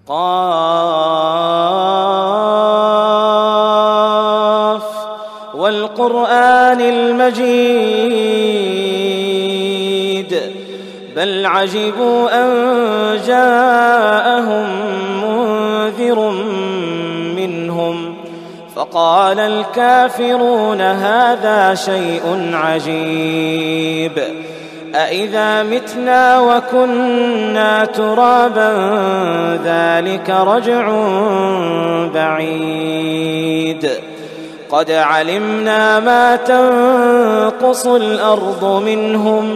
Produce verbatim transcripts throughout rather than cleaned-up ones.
قاف والقرآن المجيد بل عجبوا أن جاءهم منذر منهم فقال الكافرون هذا شيء عجيب أإذا متنا وكنا ترابا ذلك رجع بعيد قد علمنا ما تنقص الأرض منهم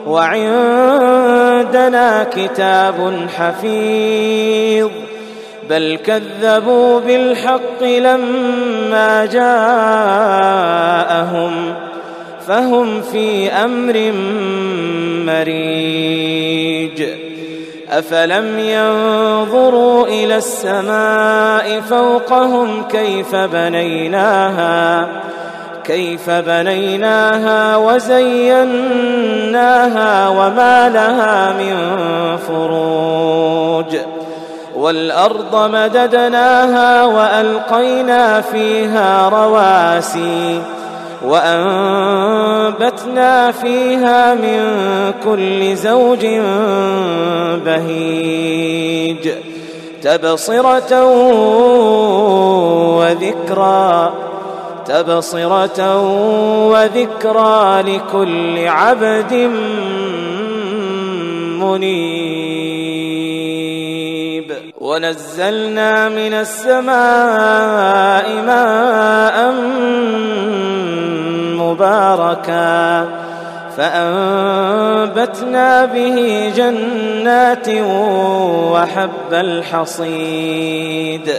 وعندنا كتاب حفيظ بل كذبوا بالحق لما جاءهم فهم في أمر مريج أفلم ينظروا إلى السماء فوقهم كيف بنيناها كيف بنيناها وزيناها وما لها من فروج والأرض مددناها وألقينا فيها رواسي وأنبتنا فيها من كل زوج بهيج تبصرة وذكرى تبصرة وذكرى لكل عبد منيب ونزلنا من السماء ماء مباركا فأنبتنا به جنات وحب الحصيد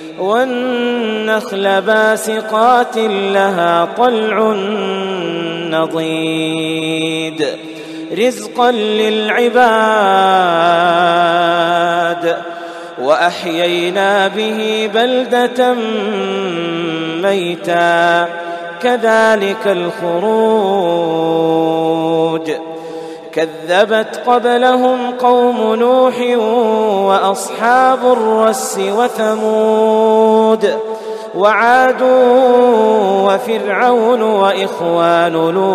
والنخل باسقات لها طلع نضيد رزقا للعباد وأحيينا به بلدة ميتا كذلك الخروج كذبت قبلهم قوم نوح وأصحاب الرس وثمود وعاد وفرعون وإخوان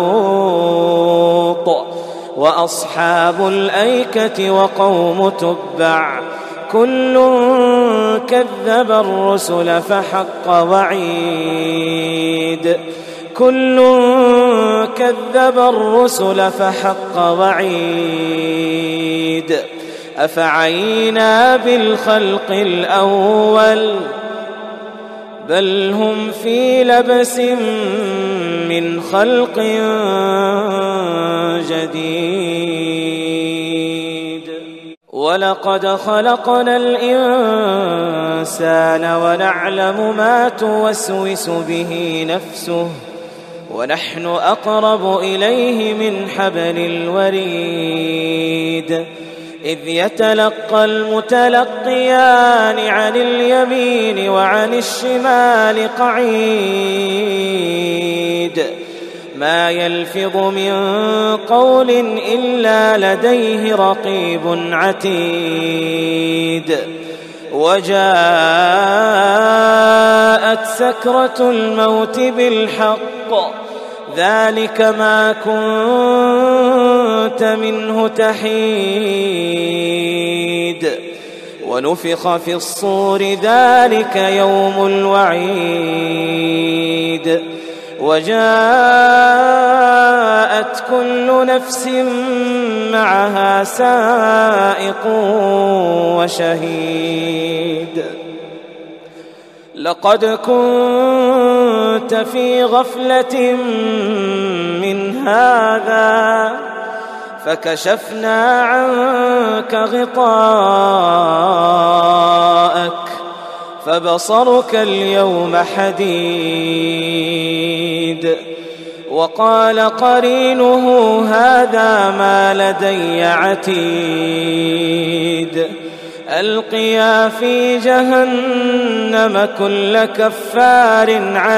لوط وأصحاب الأيكة وقوم تبع كل كذب الرسل فحق وعيد كل كذب الرسل فحق وعيد أفعينا بالخلق الأول بل هم في لبس من خلق جديد ولقد خلقنا الإنسان ونعلم ما توسوس به نفسه ونحن أقرب إليه من حبل الوريد إذ يتلقى المتلقيان عن اليمين وعن الشمال قعيد ما يلفظ من قول إلا لديه رقيب عتيد وجاءت سكرة الموت بالحق ذلك ما كنت منه تحيد ونفخ في الصور ذلك يوم الوعيد وجاءت كل نفس معها سائق وشهيد لقد كنت في غفلة من هذا فكشفنا عنك غطاءك فبصرك اليوم حديد وقال قرينه هذا ما لدي عتيد ألقيا في جهنم كل كفار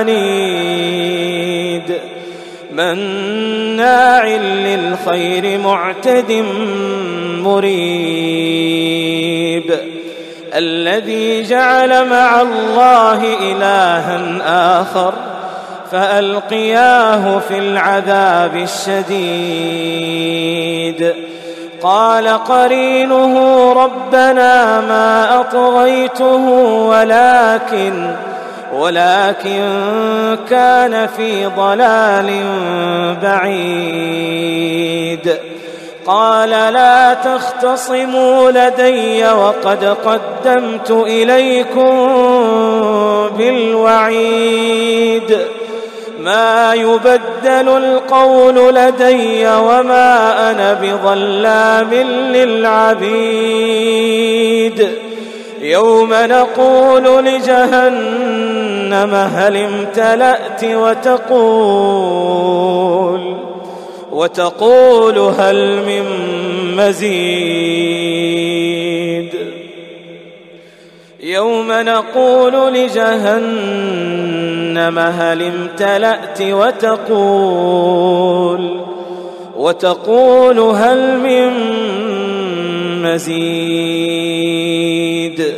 عنيد مناع للخير معتد مريب الذي جعل مع الله إلها آخر فألقياه في العذاب الشديد. قال قرينه ربنا ما أطغيته ولكن ولكن كان في ضلال بعيد. قال لا تختصموا لدي وقد قدمت إليكم بالوعيد. ما يبدل القول لدي وما أنا بظلام للعبيد. يوم نقول لجهنم هل امتلأت وتقول وتقول هل من مزيد. يوم نقول لجهنم هل امتلأت وتقول وتقول هل من مزيد.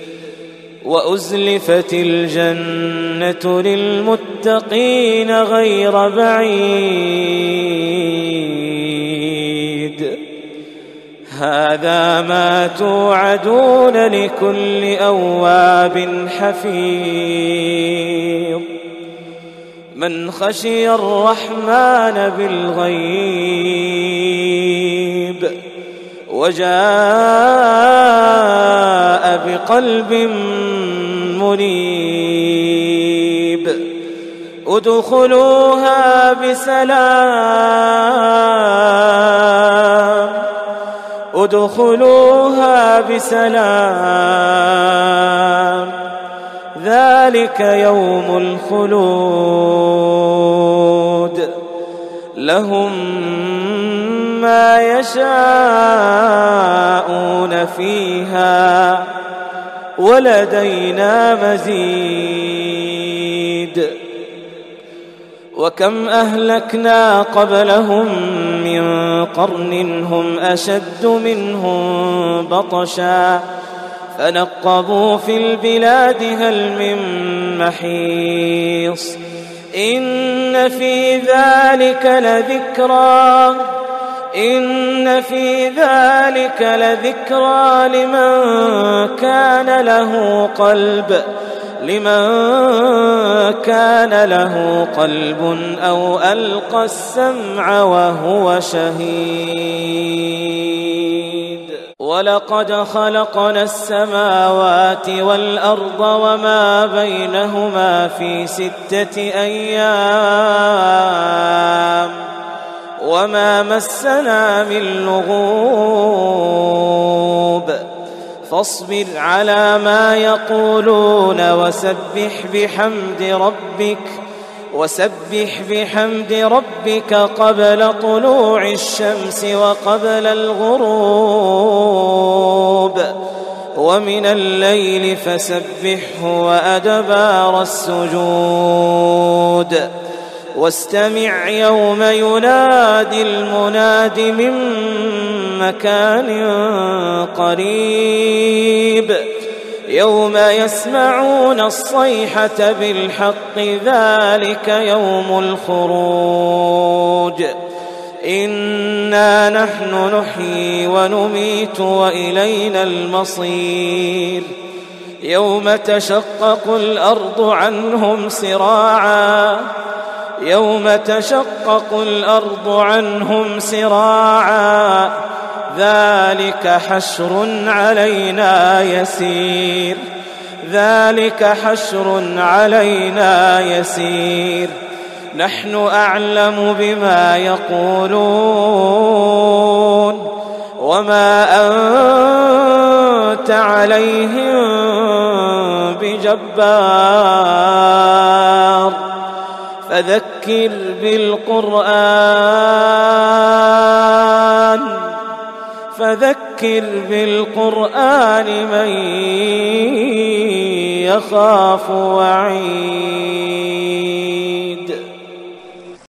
وأزلفت الجنة للمتقين غير بعيد. هذا ما توعدون لكل أواب حفيظ. من خشي الرحمن بالغيب وجاء بقلب منيب. ادخلوها بسلام ادخلوها بسلام ذلك يوم الخلود. لهم ما يشاءون فيها ولدينا مزيد. وكم أهلكنا قبلهم من قرن هم أشد منهم بطشا فنقبوا في البلاد هل من محيص. إن في ذلك لذكرى إن في ذلك لذكرى لمن كان له قلب لمن كان له قلب أو ألقى السمع وهو شهيد. ولقد خلقنا السماوات والأرض وما بينهما في ستة أيام وما مسنا من لغوب. فاصبر على ما يقولون وسبح بحمد ربك وسبح بحمد ربك قبل طلوع الشمس وقبل الغروب ومن الليل فسبحه وأدبار السجود. واستمع يوم ينادي المناد من مكان قريب. يوم يسمعون الصيحة بالحق ذلك يوم الخروج. إنا نحن نحيي ونميت وإلينا المصير. يوم تشقق الأرض عنهم سراعا يوم تشقق الأرض عنهم سراعا ذلك حشر علينا يسير ذلك حشر علينا يسير. نحن أعلم بما يقولون وما أنت عليهم بجبار. فذكر بالقرآن فذكر بالقرآن من يخاف وعيد.